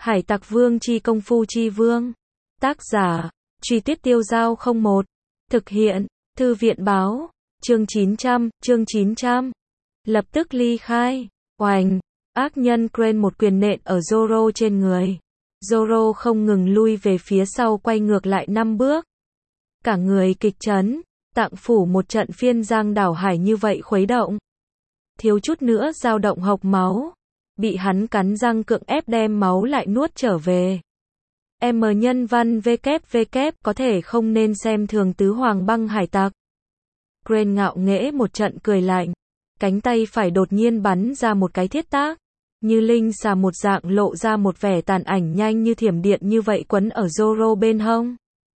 Hải Tặc Vương chi công phu chi vương. Tác giả, Truy Tuyết Tiêu Dao 01. Thực hiện, Thư viện báo. Chương 900. Lập tức ly khai. Oành. Ác nhân Crane một quyền nện ở Zoro trên người. Zoro không ngừng lui về phía sau, quay ngược lại 5 bước. Cả người kịch chấn, tạng phủ một trận phiên giang đảo hải như vậy khuấy động. Thiếu chút nữa dao động hộc máu. Bị hắn cắn răng cưỡng ép đem máu lại nuốt trở về. Nhân văn WW có thể không nên xem thường tứ hoàng băng hải tặc. Crane ngạo nghễ một trận cười lạnh. Cánh tay phải đột nhiên bắn ra một cái thiết tác. Như linh xà một dạng lộ ra một vẻ tàn ảnh nhanh như thiểm điện như vậy quấn ở Zoro bên hông.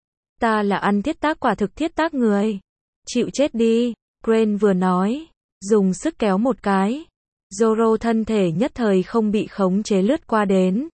Ta là ăn thiết tác, quả thực thiết tác người. Chịu chết đi, Crane vừa nói, dùng sức kéo một cái. Zoro thân thể nhất thời không bị khống chế lướt qua đến.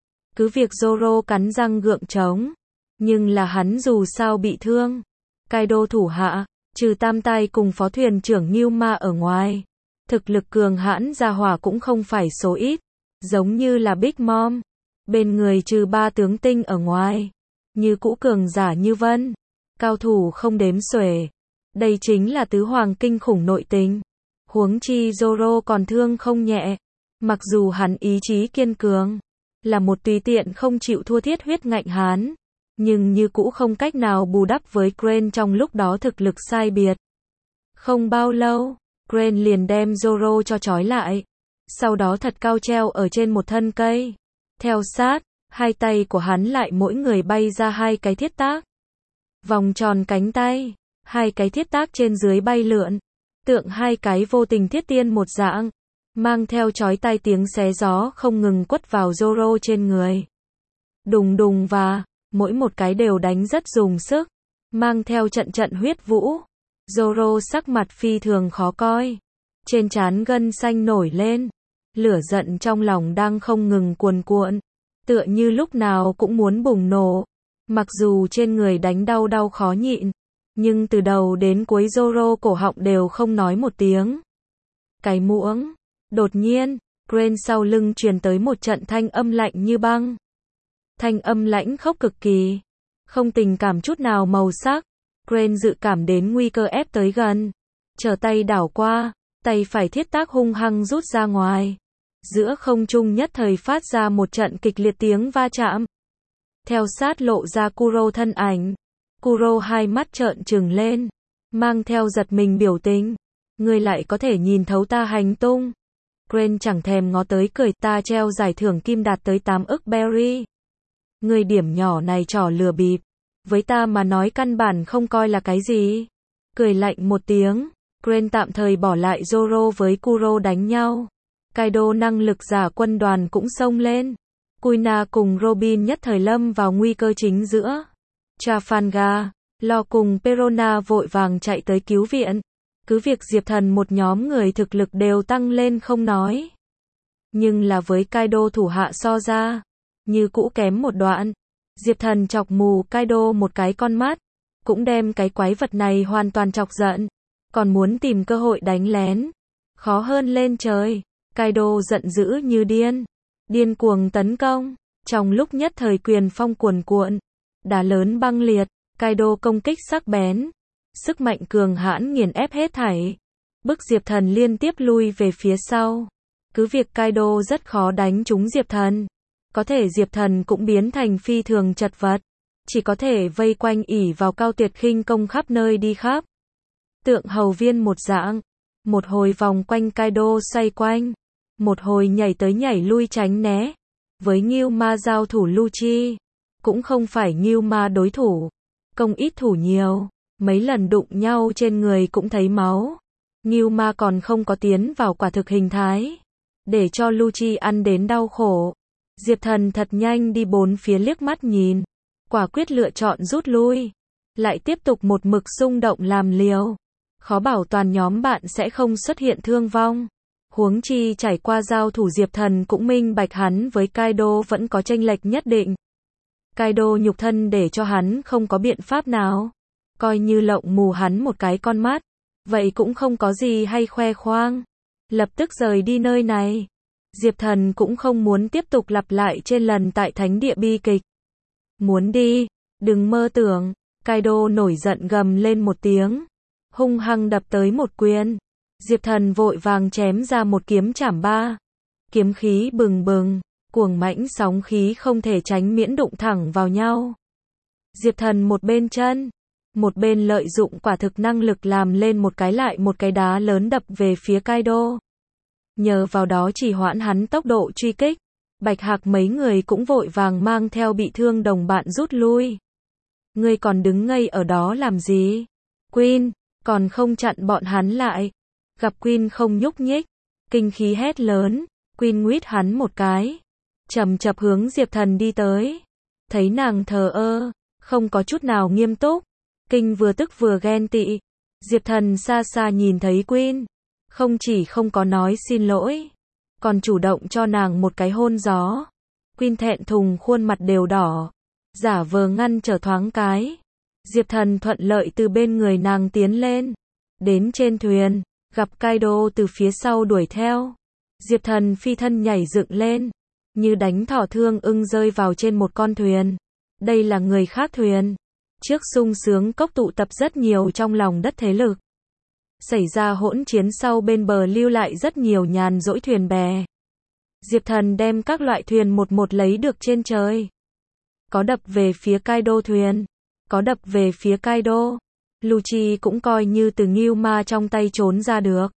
Cứ việc Zoro cắn răng gượng chống, nhưng là hắn dù sao bị thương. Kaido thủ hạ, trừ Tam Tai cùng phó thuyền trưởng Ngưu Ma ở ngoài, thực lực cường hãn gia hỏa cũng không phải số ít, giống như là Big Mom. Bên người trừ 3 tướng tinh ở ngoài, như cũ cường giả như vân, cao thủ không đếm xuể. Đây chính là tứ hoàng kinh khủng nội tình. Huống chi Zoro còn thương không nhẹ. Mặc dù hắn ý chí kiên cường, là một tùy tiện không chịu thua thiết huyết ngạnh hán, nhưng như cũ không cách nào bù đắp với Crane trong lúc đó thực lực sai biệt. Không bao lâu, Crane liền đem Zoro cho trói lại, sau đó thật cao treo ở trên một thân cây. Theo sát, hai tay của hắn lại mỗi người bay ra 2 cái thiết tác. Vòng tròn cánh tay, 2 cái thiết tác trên dưới bay lượn, tượng 2 cái vô tình thiết tiên một dạng, mang theo chói tai tiếng xé gió không ngừng quất vào Zoro trên người. Đùng đùng và, mỗi một cái đều đánh rất dùng sức, mang theo trận trận huyết vũ. Zoro sắc mặt phi thường khó coi, trên trán gân xanh nổi lên, lửa giận trong lòng đang không ngừng cuồn cuộn, tựa như lúc nào cũng muốn bùng nổ. Mặc dù trên người đánh đau khó nhịn, nhưng từ đầu đến cuối Zoro cổ họng đều không nói một tiếng. Cái muỗng. Đột nhiên, Crane sau lưng truyền tới một trận thanh âm lạnh như băng. Thanh âm lãnh khốc cực kỳ, không tình cảm chút nào màu sắc. Crane dự cảm đến nguy cơ ép tới gần, trở tay đảo qua, tay phải thiết tác hung hăng rút ra ngoài. Giữa không trung nhất thời phát ra một trận kịch liệt tiếng va chạm. Theo sát lộ ra Kuro thân ảnh. Kuro hai mắt trợn trừng lên, mang theo giật mình biểu tình. Ngươi lại có thể nhìn thấu ta hành tung. Crane chẳng thèm ngó tới cười, ta treo giải thưởng kim đạt tới 8 ức berry. Ngươi điểm nhỏ này trò lừa bịp, với ta mà nói căn bản không coi là cái gì. Cười lạnh một tiếng, Crane tạm thời bỏ lại Zoro với Kuro đánh nhau. Kaido năng lực giả quân đoàn cũng xông lên. Kuina cùng Robin nhất thời lâm vào nguy cơ chính giữa. Trafalgar, Lo cùng Perona vội vàng chạy tới cứu viện. Cứ việc Diệp Thần một nhóm người thực lực đều tăng lên không nói, nhưng là với Kaido thủ hạ so ra, như cũ kém một đoạn. Diệp Thần chọc mù Kaido một cái con mắt, cũng đem cái quái vật này hoàn toàn chọc giận, còn muốn tìm cơ hội đánh lén. Khó hơn lên trời. Kaido giận dữ như điên cuồng tấn công, trong lúc nhất thời quyền phong cuồn cuộn, đá lớn băng liệt. Kaido công kích sắc bén, sức mạnh cường hãn nghiền ép hết thảy, bức Diệp Thần liên tiếp lui về phía sau. Cứ việc Kaido rất khó đánh trúng Diệp Thần, có thể Diệp Thần cũng biến thành phi thường chật vật, chỉ có thể vây quanh ỉ vào cao tuyệt khinh công khắp nơi đi khắp. Tượng hầu viên một dạng, một hồi vòng quanh Kaido xoay quanh, một hồi nhảy tới nhảy lui tránh né. Với Ngưu Ma giao thủ Lucci, cũng không phải Ngưu Ma đối thủ, công ít thủ nhiều. Mấy lần đụng nhau trên người cũng thấy máu. Ngưu Ma còn không có tiến vào quả thực hình thái, để cho Lucci ăn đến đau khổ. Diệp Thần thật nhanh đi bốn phía liếc mắt nhìn, quả quyết lựa chọn rút lui, lại tiếp tục một mực xung động làm liều. Khó bảo toàn nhóm bạn sẽ không xuất hiện thương vong. Huống chi trải qua giao thủ Diệp Thần cũng minh bạch hắn với Kaido vẫn có chênh lệch nhất định. Kaido nhục thân để cho hắn không có biện pháp nào. Coi như lộng mù hắn một cái con mắt, vậy cũng không có gì hay khoe khoang. Lập tức rời đi nơi này. Diệp Thần cũng không muốn tiếp tục lặp lại trên lần tại thánh địa bi kịch. Muốn đi, đừng mơ tưởng. Kaido nổi giận gầm lên một tiếng, hung hăng đập tới một quyền. Diệp Thần vội vàng chém ra một kiếm chảm ba. Kiếm khí bừng bừng, cuồng mãnh sóng khí không thể tránh miễn đụng thẳng vào nhau. Diệp Thần một bên chân, một bên lợi dụng quả thực năng lực làm lên một cái lại một cái đá lớn đập về phía Kaido. Nhờ vào đó chỉ hoãn hắn tốc độ truy kích. Bạch Hạc mấy người cũng vội vàng mang theo bị thương đồng bạn rút lui. Ngươi còn đứng ngây ở đó làm gì? Queen, còn không chặn bọn hắn lại. Gặp Queen không nhúc nhích, kinh khí hét lớn, Queen nguyết hắn một cái, chầm chập hướng Diệp Thần đi tới. Thấy nàng thờ ơ, không có chút nào nghiêm túc, Kinh vừa tức vừa ghen tị. Diệp Thần xa xa nhìn thấy Queen, không chỉ không có nói xin lỗi, còn chủ động cho nàng một cái hôn gió. Queen thẹn thùng khuôn mặt đều đỏ, giả vờ ngăn trở thoáng cái. Diệp Thần thuận lợi từ bên người nàng tiến lên, đến trên thuyền, gặp Kaido từ phía sau đuổi theo. Diệp Thần phi thân nhảy dựng lên, như đánh thỏ thương ưng rơi vào trên một con thuyền. Đây là người khác thuyền. Trước sung sướng cốc tụ tập rất nhiều trong lòng đất thế lực. Xảy ra hỗn chiến sau bên bờ lưu lại rất nhiều nhàn rỗi thuyền bè. Diệp Thần đem các loại thuyền một một lấy được trên trời. Có đập về phía Kaido thuyền, có đập về phía Kaido. Lucci cũng coi như từ Ngưu Ma trong tay trốn ra được.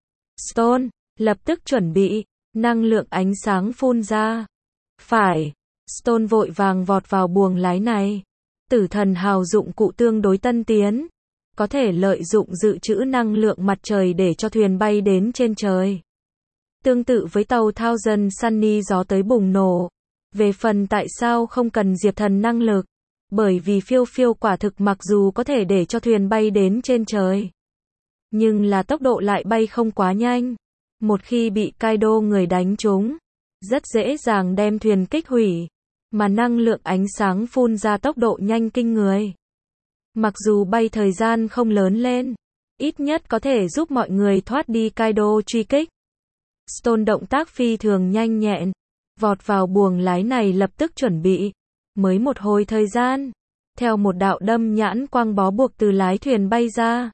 Stone, lập tức chuẩn bị, năng lượng ánh sáng phun ra. Phải, Stone vội vàng vọt vào buồng lái này. Tử thần hào dụng cụ tương đối tân tiến, có thể lợi dụng dự trữ năng lượng mặt trời để cho thuyền bay đến trên trời. Tương tự với tàu Thousand Sunny gió tới bùng nổ. Về phần tại sao không cần Diệp Thần năng lực, bởi vì phiêu phiêu quả thực mặc dù có thể để cho thuyền bay đến trên trời, nhưng là tốc độ lại bay không quá nhanh. Một khi bị Kaido người đánh trúng, rất dễ dàng đem thuyền kích hủy. Mà năng lượng ánh sáng phun ra tốc độ nhanh kinh người. Mặc dù bay thời gian không lớn lên, ít nhất có thể giúp mọi người thoát đi Kaido truy kích. Stone động tác phi thường nhanh nhẹn, vọt vào buồng lái này lập tức chuẩn bị. Mới một hồi thời gian, theo một đạo đâm nhãn quang bó buộc từ lái thuyền bay ra.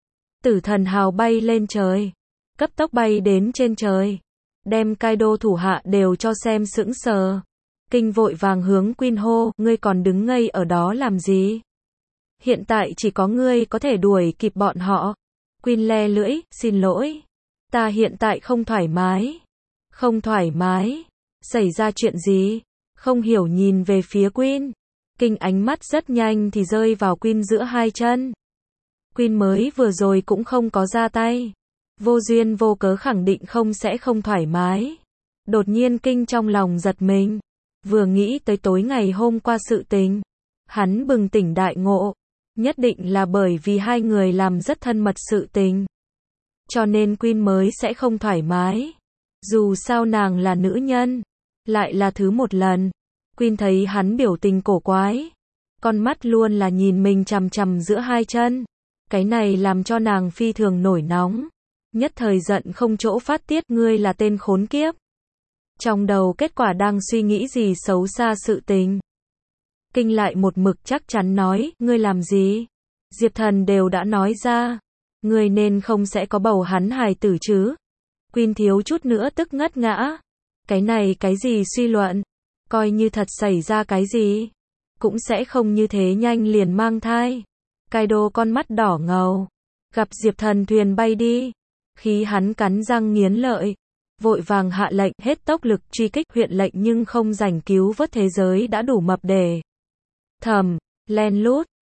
Tử thần hào bay lên trời, cấp tốc bay đến trên trời, đem Kaido thủ hạ đều cho xem sững sờ. Kinh vội vàng hướng Queen hô, ngươi còn đứng ngây ở đó làm gì? Hiện tại chỉ có ngươi có thể đuổi kịp bọn họ. Queen le lưỡi, xin lỗi. Ta hiện tại không thoải mái. Không thoải mái. Xảy ra chuyện gì? Không hiểu nhìn về phía Queen. Kinh ánh mắt rất nhanh thì rơi vào Queen giữa hai chân. Queen mới vừa rồi cũng không có ra tay. Vô duyên vô cớ khẳng định không sẽ không thoải mái. Đột nhiên Kinh trong lòng giật mình. Vừa nghĩ tới tối ngày hôm qua sự tình, hắn bừng tỉnh đại ngộ, nhất định là bởi vì hai người làm rất thân mật sự tình. Cho nên Queen mới sẽ không thoải mái. Dù sao nàng là nữ nhân, lại là thứ một lần. Queen thấy hắn biểu tình cổ quái, con mắt luôn là nhìn mình chằm chằm giữa hai chân. Cái này làm cho nàng phi thường nổi nóng, nhất thời giận không chỗ phát tiết, ngươi là tên khốn kiếp. Trong đầu kết quả đang suy nghĩ gì xấu xa sự tình. Kinh lại một mực chắc chắn nói, ngươi làm gì? Diệp Thần đều đã nói ra, ngươi nên không sẽ có bầu hắn hài tử chứ? Queen thiếu chút nữa tức ngất ngã. Cái này cái gì suy luận? Coi như thật xảy ra cái gì, cũng sẽ không như thế nhanh liền mang thai. Kaido con mắt đỏ ngầu, gặp Diệp Thần thuyền bay đi, khí hắn cắn răng nghiến lợi. Vội vàng hạ lệnh hết tốc lực truy kích, huyện lệnh nhưng không rảnh cứu vớt, thế giới đã đủ mập để thầm, len lút.